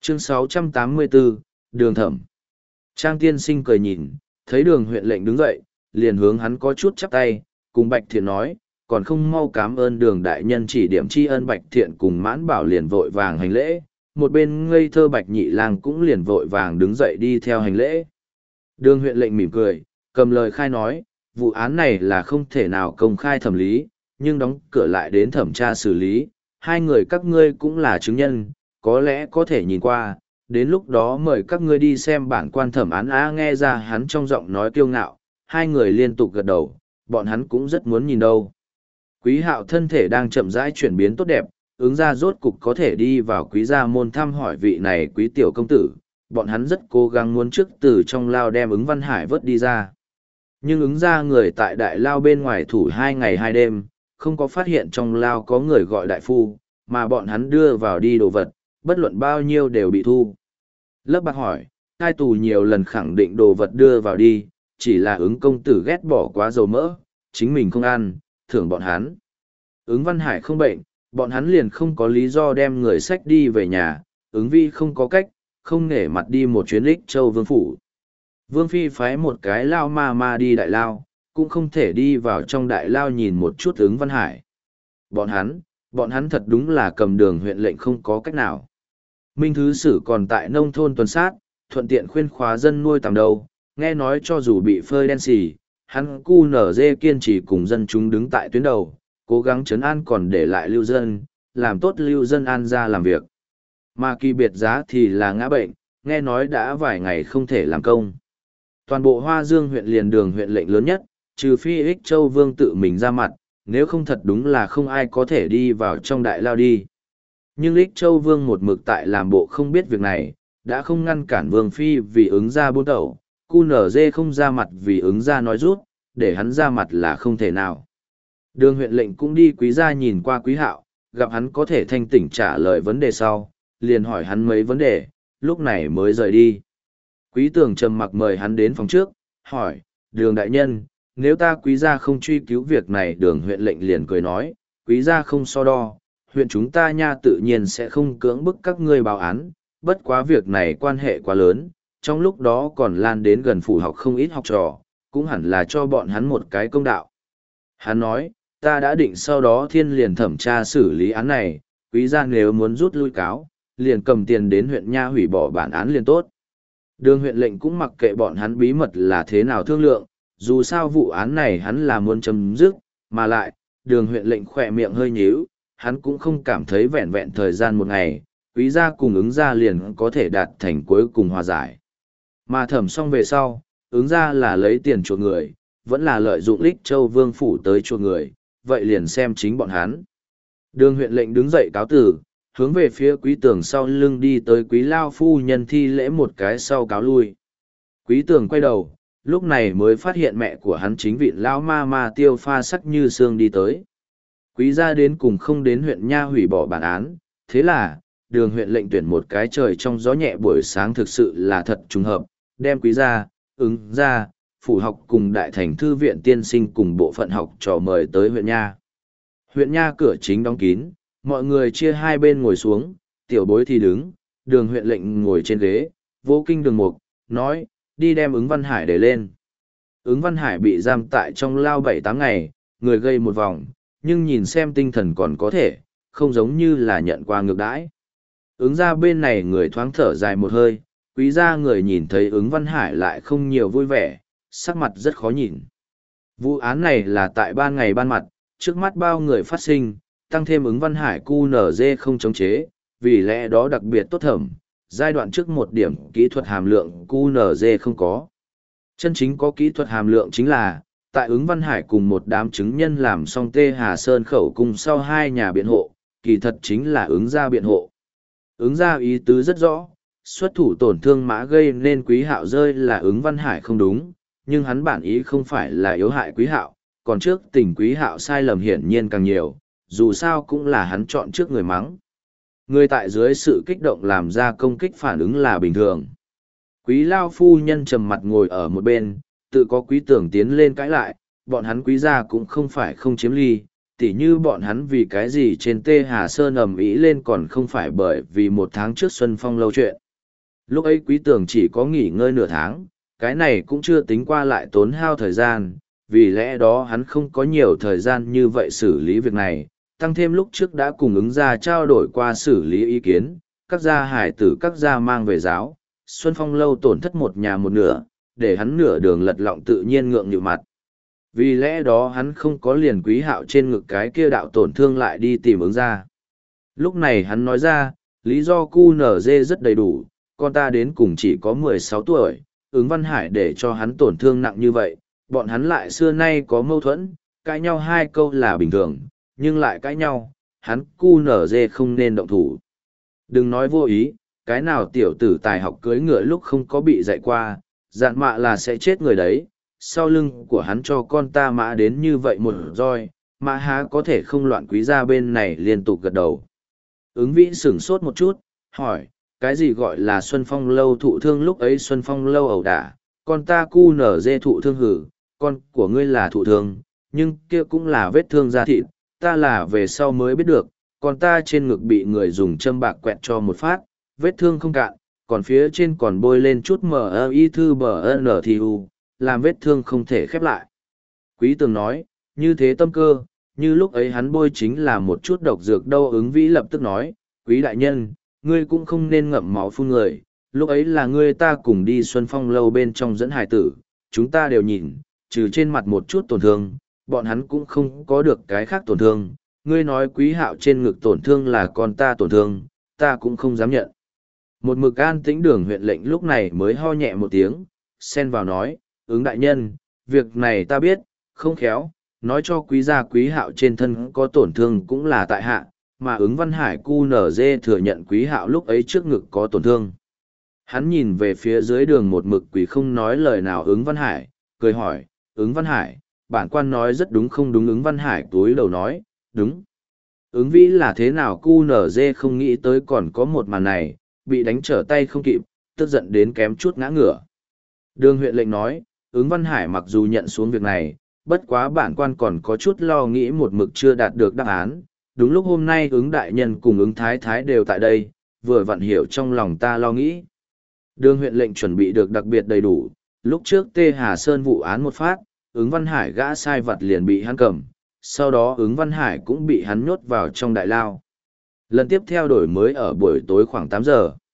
Chương 684, Đường Thẩm. Trang tiên sinh cười nhìn, thấy Đường huyện lệnh đứng dậy, liền hướng hắn có chút chắp tay, cùng Bạch Thiện nói, còn không mau cảm ơn Đường đại nhân chỉ điểm tri ân. Bạch Thiện cùng Mãn Bảo liền vội vàng hành lễ, một bên ngây thơ Bạch Nhị Lang cũng liền vội vàng đứng dậy đi theo hành lễ. Đường huyện lệnh mỉm cười, cầm lời khai nói, vụ án này là không thể nào công khai thẩm lý, nhưng đóng cửa lại đến thẩm tra xử lý, hai người các ngươi cũng là chứng nhân, có lẽ có thể nhìn qua, đến lúc đó mời các ngươi đi xem bản quan thẩm án. Nghe ra hắn trong giọng nói kiêu ngạo, hai người liên tục gật đầu, bọn hắn cũng rất muốn nhìn đâu. Quý Hạo thân thể đang chậm rãi chuyển biến tốt đẹp, ứng ra rốt cục có thể đi vào quý gia môn thăm hỏi vị này quý tiểu công tử, bọn hắn rất cố gắng muốn trước từ trong lao đem ứng Văn Hải vớt đi ra. Nhưng ứng ra người tại đại lao bên ngoài thủ 2 ngày 2 đêm, không có phát hiện trong lao có người gọi đại phu, mà bọn hắn đưa vào đi đồ vật, bất luận bao nhiêu đều bị thu. Lớp bạc hỏi, cai tù nhiều lần khẳng định đồ vật đưa vào đi, chỉ là ứng công tử ghét bỏ quá dầu mỡ, chính mình không ăn, thưởng bọn hắn. Ứng Văn Hải không bệnh, bọn hắn liền không có lý do đem người sách đi về nhà, ứng vi không có cách, không nể mặt đi một chuyến Lích Châu Vương phủ. Vương Phi phái một cái lao ma đi đại lao, cũng không thể đi vào trong đại lao nhìn một chút ứng Văn Hải. Bọn hắn thật đúng là cầm Đường huyện lệnh không có cách nào. Minh Thứ Sử còn tại nông thôn tuần sát, thuận tiện khuyên khóa dân nuôi tầm đầu, nghe nói cho dù bị phơi đen xì, hắn cu nở dê kiên trì cùng dân chúng đứng tại tuyến đầu, cố gắng trấn an còn để lại lưu dân, làm tốt lưu dân an ra làm việc. Mà kỳ biệt giá thì là ngã bệnh, nghe nói đã vài ngày không thể làm công. Toàn bộ Hoa Dương huyện liền Đường huyện lệnh lớn nhất, trừ phi Ích Châu Vương tự mình ra mặt, nếu không thật đúng là không ai có thể đi vào trong đại lao đi. Nhưng Ích Châu Vương một mực tại làm bộ không biết việc này, đã không ngăn cản Vương Phi vì ứng ra buôn tẩu, cu nở dê không ra mặt vì ứng ra nói rút, để hắn ra mặt là không thể nào. Đường huyện lệnh cũng đi quý gia nhìn qua Quý Hạo, gặp hắn có thể thanh tỉnh trả lời vấn đề sau, liền hỏi hắn mấy vấn đề, lúc này mới rời đi. Quý Tường trầm mặc mời hắn đến phòng trước, hỏi, Đường đại nhân, nếu ta quý gia không truy cứu việc này. Đường huyện lệnh liền cười nói, quý gia không so đo, huyện chúng ta nha tự nhiên sẽ không cưỡng bức các ngươi báo án, bất quá việc này quan hệ quá lớn, trong lúc đó còn lan đến gần phủ học không ít học trò, cũng hẳn là cho bọn hắn một cái công đạo. Hắn nói, ta đã định sau đó thiên liền thẩm tra xử lý án này, quý gia nếu muốn rút lui cáo, liền cầm tiền đến huyện nha hủy bỏ bản án liền tốt. Đường huyện lệnh cũng mặc kệ bọn hắn bí mật là thế nào thương lượng, dù sao vụ án này hắn là muốn chấm dứt, mà lại, đường huyện lệnh khỏe miệng hơi nhíu, hắn cũng không cảm thấy vẹn vẹn thời gian một ngày, quý gia cùng ứng gia liền có thể đạt thành cuối cùng hòa giải. Mà thẩm xong về sau, ứng gia là lấy tiền chuộc người, vẫn là lợi dụng Lích Châu Vương phủ tới chuộc người, vậy liền xem chính bọn hắn. Đường huyện lệnh đứng dậy cáo tử, hướng về phía Quý Tường sau lưng đi tới Quý lao phu nhân thi lễ một cái sau cáo lui. Quý Tường quay đầu, lúc này mới phát hiện mẹ của hắn chính vị lão ma Tiêu Pha sắc như xương đi tới. Quý gia đến cùng không đến huyện nha hủy bỏ bản án, thế là, đường huyện lệnh tuyển một cái trời trong gió nhẹ buổi sáng thực sự là thật trùng hợp, đem quý gia, ứng gia, phủ học cùng đại thành thư viện tiên sinh cùng bộ phận học trò mời tới huyện nha. Huyện nha cửa chính đóng kín, mọi người chia hai bên ngồi xuống, tiểu bối thì đứng, đường huyện lệnh ngồi trên ghế, vô kinh đường mục, nói, đi đem ứng Văn Hải để lên. Ứng Văn Hải bị giam tại trong lao 7-8 ngày, người gây một vòng, nhưng nhìn xem tinh thần còn có thể, không giống như là nhận qua ngược đãi. Ứng ra bên này người thoáng thở dài một hơi, quý gia người nhìn thấy ứng Văn Hải lại không nhiều vui vẻ, sắc mặt rất khó nhìn. Vụ án này là tại ban ngày ban mặt, trước mắt bao người phát sinh, tăng thêm ứng Văn Hải QNZ không chống chế, vì lẽ đó đặc biệt tốt thẩm, giai đoạn trước một điểm kỹ thuật hàm lượng QNZ không có. Chân chính có kỹ thuật hàm lượng chính là, tại ứng Văn Hải cùng một đám chứng nhân làm xong Tê Hà Sơn khẩu cùng sau 2 nhà biện hộ, kỳ thật chính là ứng ra biện hộ. Ứng ra ý tứ rất rõ, xuất thủ tổn thương mã gây nên Quý Hạo rơi là ứng Văn Hải không đúng, nhưng hắn bản ý không phải là yếu hại Quý Hạo, còn trước tình Quý Hạo sai lầm hiển nhiên càng nhiều, dù sao cũng là hắn chọn trước người mắng. Người tại dưới sự kích động làm ra công kích phản ứng là bình thường. Quý lao phu nhân trầm mặt ngồi ở một bên, tự có Quý Tưởng tiến lên cãi lại, bọn hắn Quý gia cũng không phải không chiếm ly, Tỉ như bọn hắn vì cái gì trên Tê Hà Sơn ầm ĩ lên còn không phải bởi vì một tháng trước Xuân Phong lâu chuyện. Lúc ấy Quý Tường chỉ có nghỉ ngơi nửa tháng, cái này cũng chưa tính qua lại tốn hao thời gian, vì lẽ đó hắn không có nhiều thời gian như vậy xử lý việc này, tăng thêm lúc trước đã cùng ứng gia trao đổi qua xử lý ý kiến, các gia hải tử các gia mang về giáo, Xuân Phong lâu tổn thất một nhà một nửa, để hắn nửa đường lật lọng tự nhiên ngượng nhịu mặt. Vì lẽ đó hắn không có liền Quý Hạo trên ngực cái kia đạo tổn thương lại đi tìm ứng gia. Lúc này hắn nói ra, lý do QNZ rất đầy đủ, con ta đến cùng chỉ có 16 tuổi, ứng Văn Hải để cho hắn tổn thương nặng như vậy, bọn hắn lại xưa nay có mâu thuẫn, cãi nhau hai câu là bình thường, nhưng lại cãi nhau, hắn QNZ không nên động thủ. Đừng nói vô ý, cái nào tiểu tử tài học cưới ngựa lúc không có bị dạy qua, dạn mạ là sẽ chết người đấy, sau lưng của hắn cho con ta mã đến như vậy một roi, mã há có thể không loạn quý gia bên này liên tục gật đầu. Ứng vĩ sửng sốt một chút, hỏi, cái gì gọi là Xuân Phong lâu thụ thương lúc ấy Xuân Phong lâu ẩu đả, con ta cu nở dê thụ thương hử, con của ngươi là thụ thương, nhưng kia cũng là vết thương da thịt, ta là về sau mới biết được, con ta trên ngực bị người dùng châm bạc quẹt cho một phát, vết thương không cạn, còn phía trên còn bôi lên chút MI thư BNTU, làm vết thương không thể khép lại. Quý Tường nói, như thế tâm cơ, như lúc ấy hắn bôi chính là một chút độc dược đâu. Ứng vĩ lập tức nói, Quý đại nhân, ngươi cũng không nên ngậm máu phun người, lúc ấy là ngươi ta cùng đi Xuân Phong lâu bên trong dẫn hài tử, chúng ta đều nhìn, trừ trên mặt một chút tổn thương, bọn hắn cũng không có được cái khác tổn thương. Ngươi nói Quý Hạo trên ngực tổn thương là con ta tổn thương, ta cũng không dám nhận. Một mực an tĩnh Đường huyện lệnh lúc này mới ho nhẹ một tiếng, xen vào nói, ứng đại nhân, việc này ta biết, không khéo, nói cho Quý gia Quý Hạo trên thân có tổn thương cũng là tại hạ, mà ứng Văn Hải QNZ thừa nhận Quý Hạo lúc ấy trước ngực có tổn thương. Hắn nhìn về phía dưới đường một mực quỷ không nói lời nào ứng Văn Hải, cười hỏi, ứng Văn Hải, bản quan nói rất đúng không đúng? Ứng Văn Hải túi đầu nói, đúng. Ứng vĩ là thế nào QNZ không nghĩ tới còn có một màn này, bị đánh trở tay không kịp, tức giận đến kém chút ngã ngửa. Đường huyện lệnh nói, ứng Văn Hải mặc dù nhận xuống việc này, bất quá bản quan còn có chút lo nghĩ một mực chưa đạt được đáp án. Đúng lúc hôm nay ứng đại nhân cùng ứng thái thái đều tại đây, vừa vặn hiểu trong lòng ta lo nghĩ. Đường huyện lệnh chuẩn bị được đặc biệt đầy đủ, lúc trước Tê Hà Sơn vụ án một phát, ứng Văn Hải gã sai vặt liền bị hắn cầm, sau đó ứng Văn Hải cũng bị hắn nhốt vào trong đại lao. Lần tiếp theo đổi mới ở buổi tối khoảng 8 giờ.